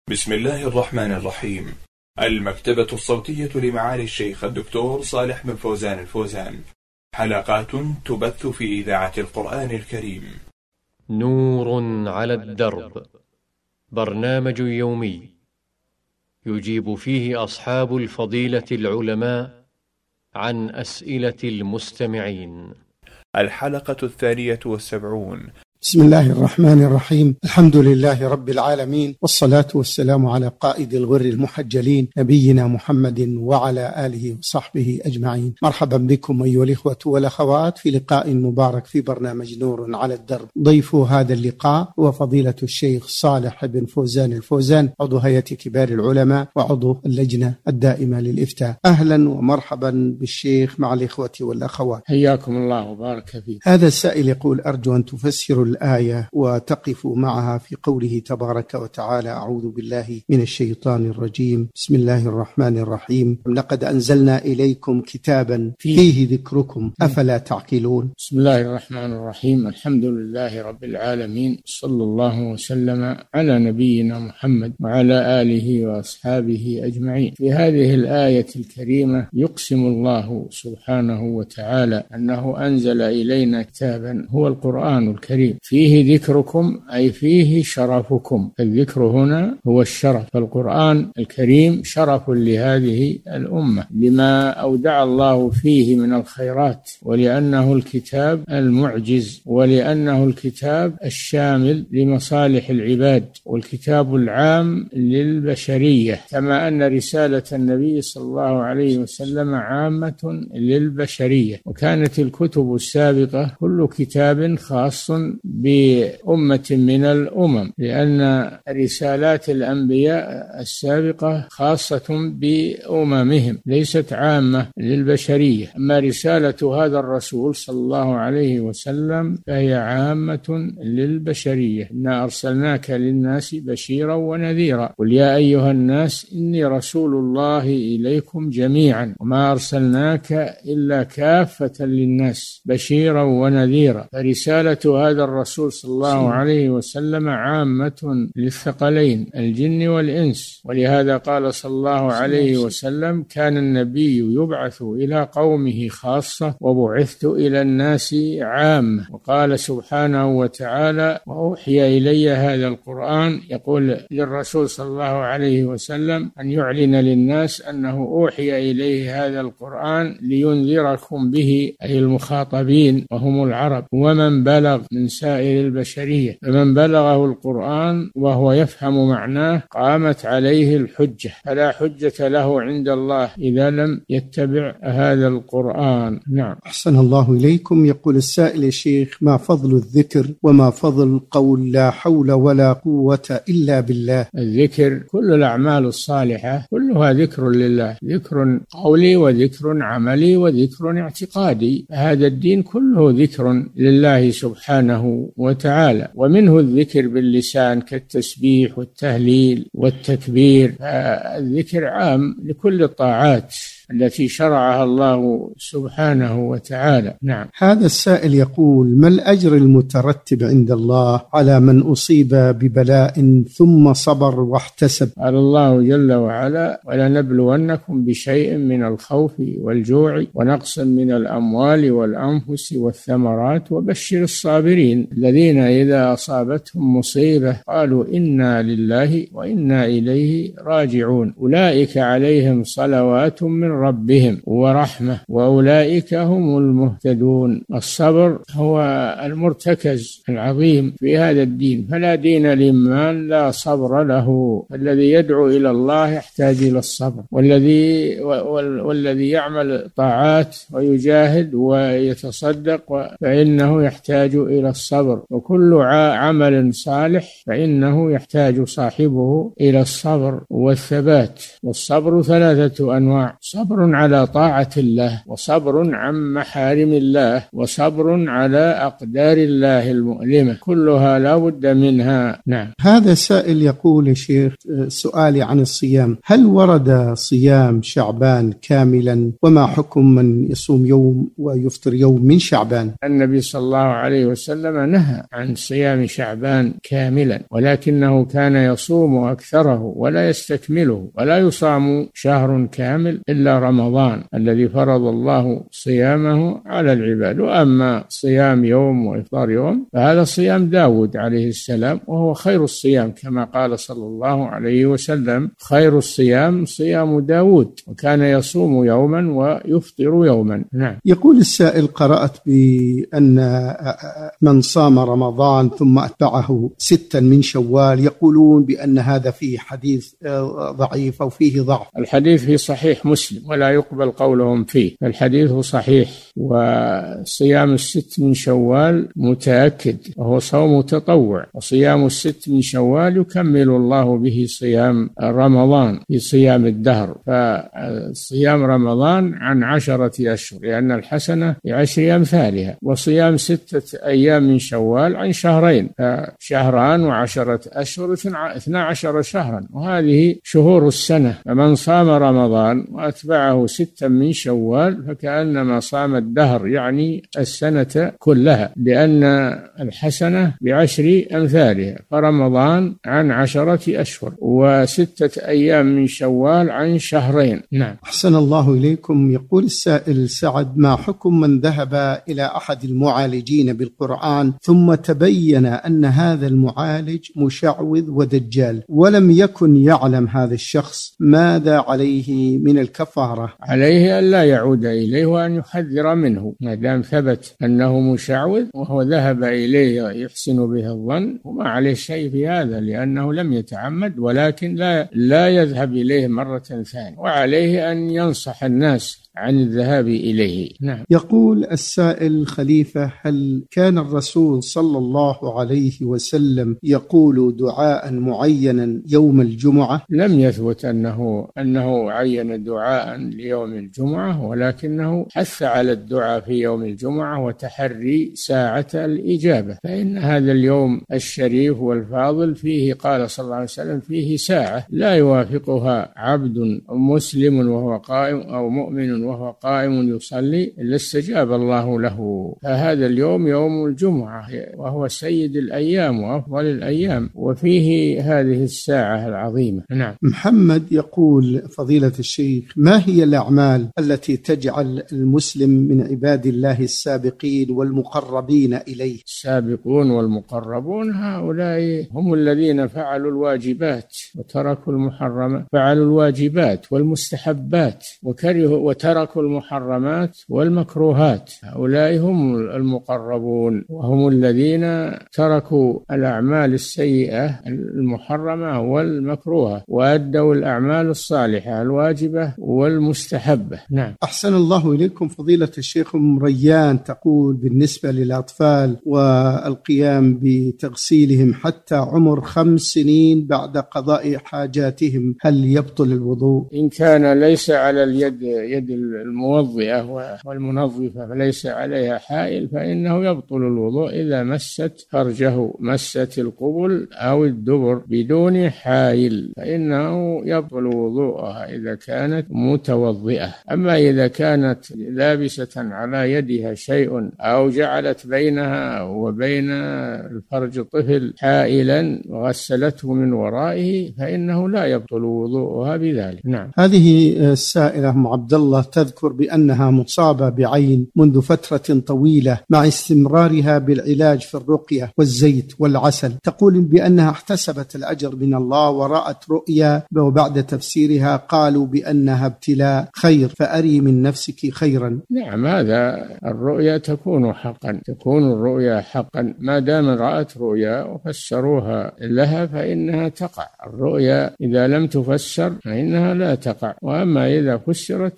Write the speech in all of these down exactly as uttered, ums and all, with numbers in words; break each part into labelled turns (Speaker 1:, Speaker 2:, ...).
Speaker 1: بسم الله الرحمن الرحيم. المكتبة الصوتية لمعالي الشيخ الدكتور صالح بن فوزان الفوزان، حلقات تبث في إذاعة القرآن الكريم.
Speaker 2: نور على الدرب، برنامج يومي يجيب فيه أصحاب الفضيلة العلماء عن أسئلة المستمعين.
Speaker 1: الحلقة الثانية والسبعون.
Speaker 3: بسم الله الرحمن الرحيم. الحمد لله رب العالمين، والصلاة والسلام على قائد الغر المحجلين نبينا محمد وعلى آله وصحبه أجمعين. مرحبا بكم أيها الإخوة والأخوات في لقاء مبارك في برنامج نور على الدرب. ضيف هذا اللقاء هو فضيلة الشيخ صالح بن فوزان الفوزان، عضو هيئة كبار العلماء وعضو اللجنة الدائمة للإفتاء. أهلا ومرحبا بالشيخ مع الإخوة والأخوات،
Speaker 4: حياكم الله وبارك فيك.
Speaker 3: هذا السائل يقول: أرجو أن تفسروا الآية وتقفوا معها في قوله تبارك وتعالى: أعوذ بالله من الشيطان الرجيم، بسم الله الرحمن الرحيم، لقد أنزلنا إليكم كتابا فيه ذكركم أفلا تعقلون.
Speaker 4: بسم الله الرحمن الرحيم. الحمد لله رب العالمين، صلى الله وسلم على نبينا محمد وعلى آله وأصحابه أجمعين. في هذه الآية الكريمة يقسم الله سبحانه وتعالى أنه أنزل إلينا كتابا هو القرآن الكريم فيه ذكركم، أي فيه شرفكم. الذكر هنا هو الشرف، فالقرآن الكريم شرف لهذه الأمة لما أودع الله فيه من الخيرات، ولأنه الكتاب المعجز، ولأنه الكتاب الشامل لمصالح العباد، والكتاب العام للبشرية، كما أن رسالة النبي صلى الله عليه وسلم عامة للبشرية. وكانت الكتب السابقة كل كتاب خاص بأمة من الأمم، لأن رسالات الأنبياء السابقة خاصة بأممهم ليست عامة للبشرية. أما رسالة هذا الرسول صلى الله عليه وسلم فهي عامة للبشرية. إنا أرسلناك للناس بشيرا ونذيرا، قل يا أيها الناس إني رسول الله إليكم جميعا وما أرسلناك إلا كافة للناس بشيرا ونذيرا. فرسالة هذا الرسول صلى الله عليه وسلم عامة للثقلين الجن والإنس، ولهذا قال صلى الله عليه وسلم: كان النبي يبعث إلى قومه خاصة وبعثت إلى الناس عامة. وقال سبحانه وتعالى: وأوحي إلي هذا القرآن، يقول للرسول صلى الله عليه وسلم أن يعلن للناس أنه أوحي إليه هذا القرآن لينذركم به، أي المخاطبين وهم العرب ومن بلغ من سائر البشرية. فمن بلغه القرآن وهو يفهم معناه قامت عليه الحجة، فلا حجة له عند الله إذا لم يتبع هذا القرآن. نعم.
Speaker 3: أحسن الله إليكم. يقول السائل: يا شيخ، ما فضل الذكر وما فضل قول لا حول ولا قوة إلا بالله؟
Speaker 4: الذكر كل الأعمال الصالحة كلها ذكر لله، ذكر قولي وذكر عملي وذكر اعتقادي. هذا الدين كله ذكر لله سبحانه وتعالى، ومنه الذكر باللسان كالتسبيح والتهليل والتكبير. الذكر عام لكل الطاعات التي شرعها الله سبحانه وتعالى. نعم.
Speaker 3: هذا السائل يقول: ما الأجر المترتب عند الله على من أصيب ببلاء ثم صبر واحتسب؟
Speaker 4: قال الله جل وعلا: ولنبلونكم بشيء من الخوف والجوع ونقص من الأموال والأنفس والثمرات وبشر الصابرين الذين إذا أصابتهم مصيبة قالوا إنا لله وإنا إليه راجعون، أولئك عليهم صلوات من ربهم ورحمة وأولئك هم المهتدون. الصبر هو المرتكز العظيم في هذا الدين، فلا دين لمن لا صبر له. الذي يدعو إلى الله يحتاج إلى الصبر، والذي والذي يعمل طاعات ويجاهد ويتصدق فإنه يحتاج إلى الصبر، وكل عمل صالح فإنه يحتاج صاحبه إلى الصبر والثبات. والصبر ثلاثة أنواع: صبر صبر على طاعة الله، وصبر عن محارم الله، وصبر على أقدار الله المؤلمة، كلها لا بد منها. نعم.
Speaker 3: هذا سائل يقول يا شيخ سؤالي عن الصيام، هل ورد صيام شعبان كاملا؟ وما حكم من يصوم يوم ويفطر يوم من شعبان؟
Speaker 4: النبي صلى الله عليه وسلم نهى عن صيام شعبان كاملا، ولكنه كان يصوم أكثره ولا يستكمله، ولا يصام شهر كامل إلا رمضان الذي فرض الله صيامه على العباد. وأما صيام يوم وإفطار يوم فهذا صيام داود عليه السلام، وهو خير الصيام كما قال صلى الله عليه وسلم: خير الصيام صيام داود، وكان يصوم يوما ويفطر يوما. نعم.
Speaker 3: يقول السائل: قرأت بأن من صام رمضان ثم أتبعه ستا من شوال، يقولون بأن هذا فيه حديث ضعيف أو فيه ضعف.
Speaker 4: الحديث في صحيح مسلم ولا يقبل قولهم فيه، الحديث صحيح، وصيام الست من شوال متأكد وهو صوم تطوع، وصيام الست من شوال يكمل الله به صيام رمضان في صيام الدهر. فصيام رمضان عن عشرة أشهر لأن الحسنة بعشر أمثالها، وصيام ستة أيام من شوال عن شهرين، فشهران وعشرة أشهر اثنا عشر شهرا، وهذه شهور السنة. فمن صام رمضان وأتبعه ستا من شوال فكأنما صام الدهر، يعني السنة كلها، لأن الحسنة بعشر أمثالها. فرمضان عن عشرة أشهر، وستة أيام من شوال عن شهرين. نعم.
Speaker 3: أحسن الله إليكم. يقول السائل سعد: ما حكم من ذهب إلى أحد المعالجين بالقرآن ثم تبين أن هذا المعالج مشعوذ ودجال، ولم يكن يعلم هذا الشخص، ماذا عليه من الكفارة؟
Speaker 4: عليه أن لا يعود إليه وأن يحذر منه، ما دام ثبت أنه مشعوذ وهو ذهب إليه يحسن به الظن، وما عليه شيء في هذا لأنه لم يتعمد، ولكن لا لا يذهب إليه مرة ثانية، وعليه أن ينصح الناس عن الذهاب إليه. نعم.
Speaker 3: يقول السائل خليفة: هل كان الرسول صلى الله عليه وسلم يقول دعاء معينا يوم الجمعة؟
Speaker 4: لم يثبت أنه أنه عين دعاء ليوم الجمعة، ولكنه حث على الدعاء في يوم الجمعة وتحري ساعة الإجابة، فإن هذا اليوم الشريف والفاضل فيه قال صلى الله عليه وسلم فيه ساعة لا يوافقها عبد مسلم وهو قائم أو مؤمن وهو قائم يصلي إلا استجاب الله له. فهذا اليوم يوم الجمعة، وهو سيد الأيام وأفضل الأيام، وفيه هذه الساعة العظيمة. نعم.
Speaker 3: محمد يقول: فضيلة الشيخ، ما هي الأعمال التي تجعل المسلم من عباد الله السابقين والمقربين إليه؟
Speaker 4: السابقون والمقربون هؤلاء هم الذين فعلوا الواجبات وتركوا المحرمات، فعلوا الواجبات والمستحبات وكرهوا وتركوا المحرمات والمكروهات، هؤلاء هم المقربون، وهم الذين تركوا الأعمال السيئة المحرمة والمكروهة وأدوا الأعمال الصالحة الواجبة والمستحبة. نعم.
Speaker 3: أحسن الله إليكم. فضيلة الشيخ أم ريان تقول: بالنسبة للأطفال والقيام بتغسيلهم حتى عمر خمس سنين بعد قضاء حاجاتهم، هل يبطل الوضوء؟
Speaker 4: إن كان ليس على اليد يد الموضئة والمنظفة فليس عليها حائل فإنه يبطل الوضوء إذا مست فرجه، مست القبل أو الدبر بدون حائل، فإنه يبطل وضوءها إذا كانت متوضئة. أما إذا كانت لابسة على يدها شيء أو جعلت بينها وبين الفرج الطفل حائلا وغسلته من ورائه فإنه لا يبطل وضوءها بذلك. نعم.
Speaker 3: هذه السائلة أم عبد الله تذكر بأنها مصابة بعين منذ فترة طويلة مع استمرارها بالعلاج في الرقية والزيت والعسل، تقول بأنها احتسبت الأجر من الله ورأت رؤيا وبعد تفسيرها قالوا بأنها ابتلاء خير، فأري من نفسك خيرا.
Speaker 4: نعم، هذا الرؤيا تكون حقا، تكون الرؤيا حقا ما دام رأت رؤيا وفسروها لها فإنها تقع. الرؤيا إذا لم تفسر فإنها لا تقع، وأما إذا فسرت فإن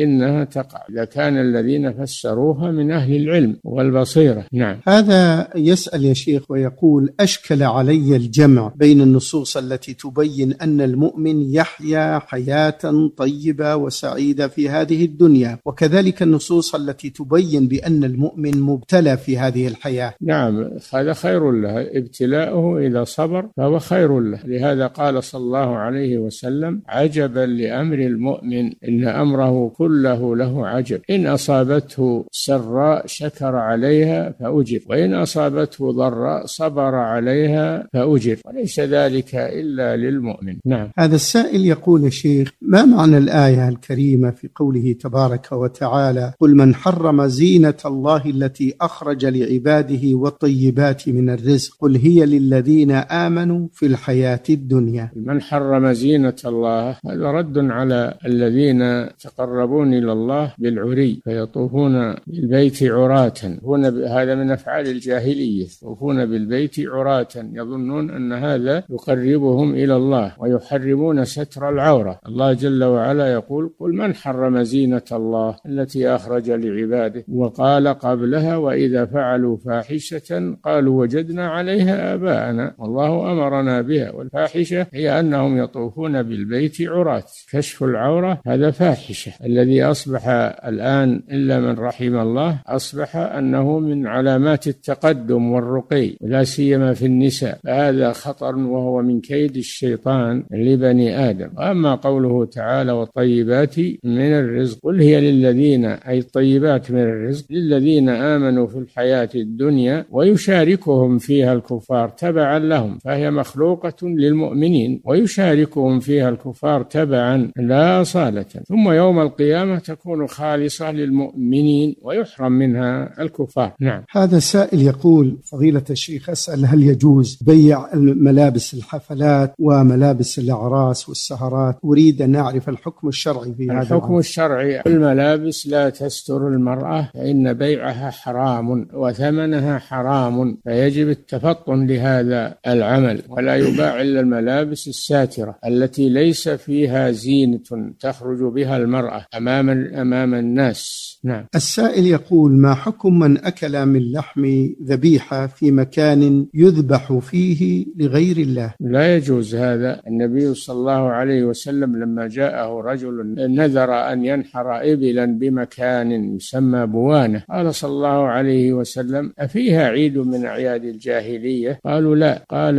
Speaker 4: فإنها تقع إذا كان الذين فسروها من أهل العلم والبصيرة. نعم.
Speaker 3: هذا يسأل يا شيخ ويقول: أشكل علي الجمع بين النصوص التي تبين أن المؤمن يحيا حياة طيبة وسعيدة في هذه الدنيا، وكذلك النصوص التي تبين بأن المؤمن مبتلى في هذه الحياة.
Speaker 4: نعم، هذا خير له، ابتلاؤه إذا صبر فهو خير له. لهذا قال صلى الله عليه وسلم: عجبا لأمر المؤمن إن أمره كله له عجب، إن أصابته سراء شكر عليها فأجر، وإن أصابته ضراء صبر عليها فأجر، وليس ذلك إلا للمؤمن. نعم.
Speaker 3: هذا السائل يقول: يا شيخ، ما معنى الآية الكريمة في قوله تبارك وتعالى: قل من حرم زينة الله التي أخرج لعباده والطيبات من الرزق قل هي للذين آمنوا في الحياة الدنيا.
Speaker 4: من حرم زينة الله هذا رد على الذين يتقربون إلى الله بالعري فيطوفون بالبيت عراة، هذا من أفعال الجاهلية، يطوفون بالبيت عراة يظنون أن هذا يقربهم إلى الله، ويحرمون ستر العورة. الله جل وعلا يقول: قل من حرم زينة الله التي أخرج لعباده، وقال قبلها: وإذا فعلوا فاحشة قالوا وجدنا عليها آباءنا والله أمرنا بها. والفاحشة هي أنهم يطوفون بالبيت عراة، كشف العورة هذا فاحشة. الذي أصبح الآن إلا من رحم الله أصبح أنه من علامات التقدم والرقي، لا سيما في النساء، فهذا خطر وهو من كيد الشيطان لبني آدم. أما قوله تعالى: والطيبات من الرزق قل هي للذين، أي الطيبات من الرزق للذين آمنوا في الحياة الدنيا ويشاركهم فيها الكفار تبعا لهم، فهي مخلوقة للمؤمنين ويشاركهم فيها الكفار تبعا لا أصالة، ثم يوم القيامة تكون خالصة للمؤمنين ويحرم منها الكفار. نعم.
Speaker 3: هذا سائل يقول: فضيلة الشيخ، أسأل هل يجوز بيع ملابس الحفلات وملابس الأعراس والسهرات؟ أريد أن أعرف الحكم الشرعي في هذا.
Speaker 4: الحكم الشرعي: الملابس لا تستر المرأة فإن بيعها حرام وثمنها حرام، فيجب التفطن لهذا العمل، ولا يباع إلا الملابس الساترة التي ليس فيها زينة تخرج بها المرأة أمام أمام الناس. نعم.
Speaker 3: السائل يقول: ما حكم من أكل من لحم ذبيحة في مكان يذبح فيه لغير الله؟
Speaker 4: لا يجوز هذا. النبي صلى الله عليه وسلم لما جاءه رجل نذر أن ينحر إبلا بمكان يسمى بوانة، قال صلى الله عليه وسلم: أفيها عيد من أعياد الجاهلية؟ قالوا لا. قال: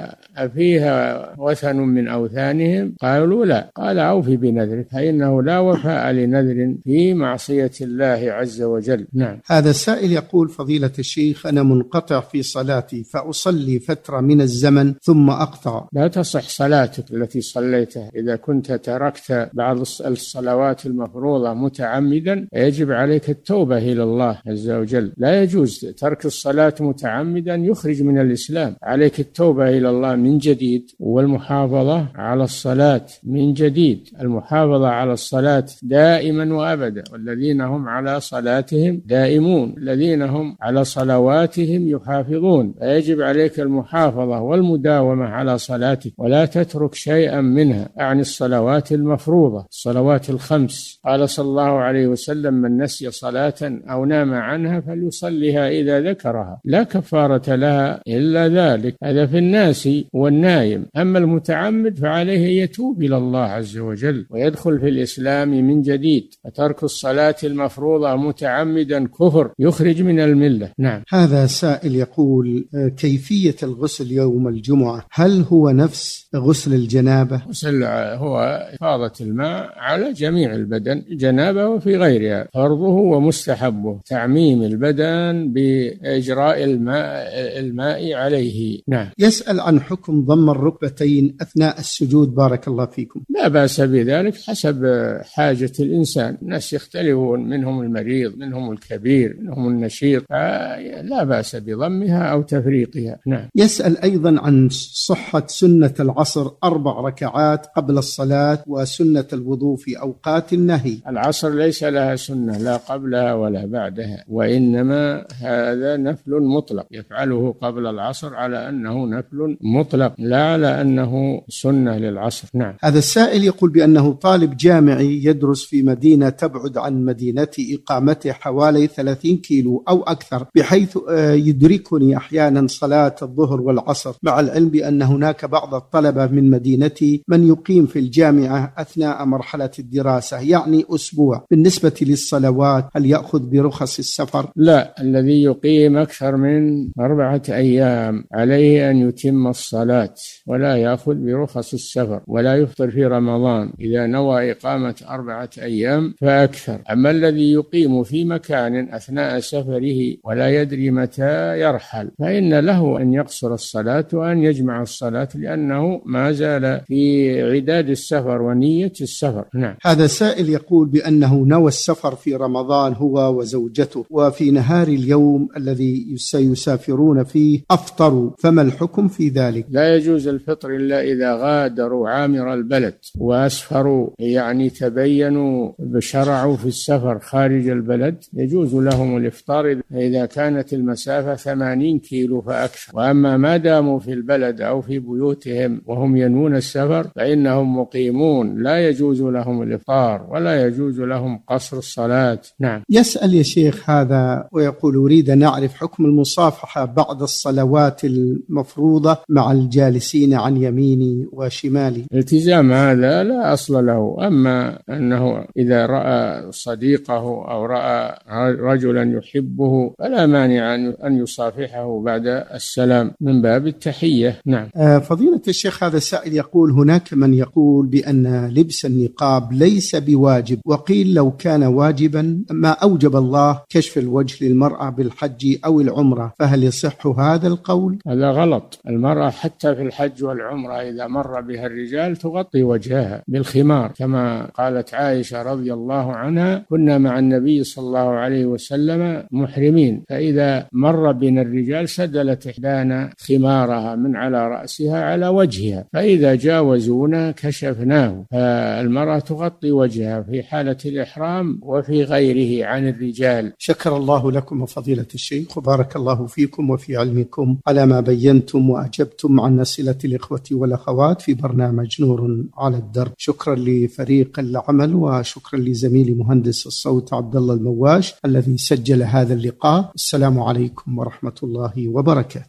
Speaker 4: أفيها وثن من أوثانهم؟ قالوا لا. قال: أوفي بنذرك، فإنه لا وفاء لنذر في معصية الله عز وجل. نعم.
Speaker 3: هذا السائل يقول: فضيلة الشيخ، أنا منقطع في صلاتي فأصلي فترة من الزمن ثم أقطع.
Speaker 4: لا تصح صلاتك التي صليتها إذا كنت تركت بعض الصلوات المفروضة متعمدا، يجب عليك التوبة إلى الله عز وجل. لا يجوز ترك الصلاة متعمدا، يخرج من الإسلام. عليك التوبة إلى الله من جديد والمحافظة على الصلاة من جديد، المحافظة على الصلاة دائما وأبدا، والذين هم على صلاتهم دائمون، الذين هم على صلواتهم يحافظون. فيجب عليك المحافظة والمداومة على صلاتك، ولا تترك شيئا منها، أعني الصلوات المفروضة، الصلوات الخمس. قال صلى الله عليه وسلم: من نسي صلاة أو نام عنها فليصليها إذا ذكرها، لا كفارة لها إلا ذلك. هذا في الناس والنايم. أما المتعمد فعليه يتوب إلى الله عز وجل ويدخل في الإسلام من جديد. فترك الصلاة المفروضة متعمدا كفر يخرج من الملة. نعم.
Speaker 3: هذا سائل يقول: كيفية الغسل يوم الجمعة هل هو نفس غسل الجنابة؟
Speaker 4: غسل هو إفاضة الماء على جميع البدن، الجنابة وفي غيرها، فرضه ومستحبه تعميم البدن بإجراء الماء الماء عليه. نعم.
Speaker 3: يسأل عن حكم ضم الركبتين أثناء السجود، بارك الله فيكم.
Speaker 4: لا بأس بذلك حسب حاجة الإنسان، الناس يختلفون، منهم المريض منهم الكبير منهم النشيط، لا بأس بضمها أو تفريقها. نعم.
Speaker 3: يسأل أيضا عن صحة سنة العصر أربع ركعات قبل الصلاة وسنة الوضوء في أوقات النهي.
Speaker 4: العصر ليس لها سنة لا قبلها ولا بعدها، وإنما هذا نفل مطلق يفعله قبل العصر على أنه نفل مطلق لا على أنه سنة للعصر. نعم.
Speaker 3: هذا السائل يقول بأنه طالب جامعي يدرس يدرس في مدينة تبعد عن مدينة إقامته حوالي ثلاثين كيلو أو أكثر، بحيث يدركني أحيانا صلاة الظهر والعصر، مع العلم بأن هناك بعض الطلبة من مدينتي من يقيم في الجامعة أثناء مرحلة الدراسة، يعني أسبوع. بالنسبة للصلوات هل يأخذ برخص السفر؟
Speaker 4: لا، الذي يقيم أكثر من أربعة أيام عليه أن يتم الصلاة ولا يأخذ برخص السفر، ولا يفطر في رمضان إذا نوى إقامة أربعة أيام فأكثر. أما الذي يقيم في مكان أثناء سفره ولا يدري متى يرحل فإن له أن يقصر الصلاة وأن يجمع الصلاة، لأنه ما زال في عداد السفر ونية السفر. نعم.
Speaker 3: هذا سائل يقول بأنه نوى السفر في رمضان هو وزوجته، وفي نهار اليوم الذي سيسافرون فيه أفطروا، فما الحكم في ذلك؟
Speaker 4: لا يجوز الفطر إلا إذا غادروا عامر البلد وأسفروا، يعني تبينوا بشرعوا في السفر خارج البلد، يجوز لهم الإفطار إذا كانت المسافة ثمانين كيلو فأكثر. وأما ما داموا في البلد أو في بيوتهم وهم ينوون السفر فإنهم مقيمون، لا يجوز لهم الإفطار ولا يجوز لهم قصر الصلاة. نعم.
Speaker 3: يسأل يا شيخ هذا ويقول: أريد أن أعرف حكم المصافحة بعد الصلوات المفروضة مع الجالسين عن يميني وشمالي.
Speaker 4: التزام هذا لا أصل له، أما أنه إذا رأى صديقه أو رأى رجلا يحبه فلا مانع أن يصافحه بعد السلام من باب التحية. نعم.
Speaker 3: فضيلة الشيخ هذا السائل يقول: هناك من يقول بأن لبس النقاب ليس بواجب، وقيل لو كان واجبا ما أوجب الله كشف الوجه للمرأة بالحج أو العمرة، فهل يصح هذا القول؟
Speaker 4: هذا غلط. المرأة حتى في الحج والعمرة إذا مر بها الرجال تغطي وجهها بالخمار، كما قالت عائشة رضي الله عنها: كنا مع النبي صلى الله عليه وسلم محرمين، فإذا مر بنا الرجال سدلت إحدانا خمارها من على رأسها على وجهها، فإذا جاوزونا كشفناه. فالمرأة تغطي وجهها في حالة الإحرام وفي غيره عن الرجال.
Speaker 3: شكر الله لكم فضيلة الشيخ، وبارك الله فيكم وفي علمكم على ما بينتم وأجبتم عن أسئلة الإخوة والأخوات في برنامج نور على الدرب. شكرا لفريق العمل، وشكرا لزميلي مهندس الصوت عبد الله المواش الذي سجل هذا اللقاء. السلام عليكم ورحمة الله وبركاته.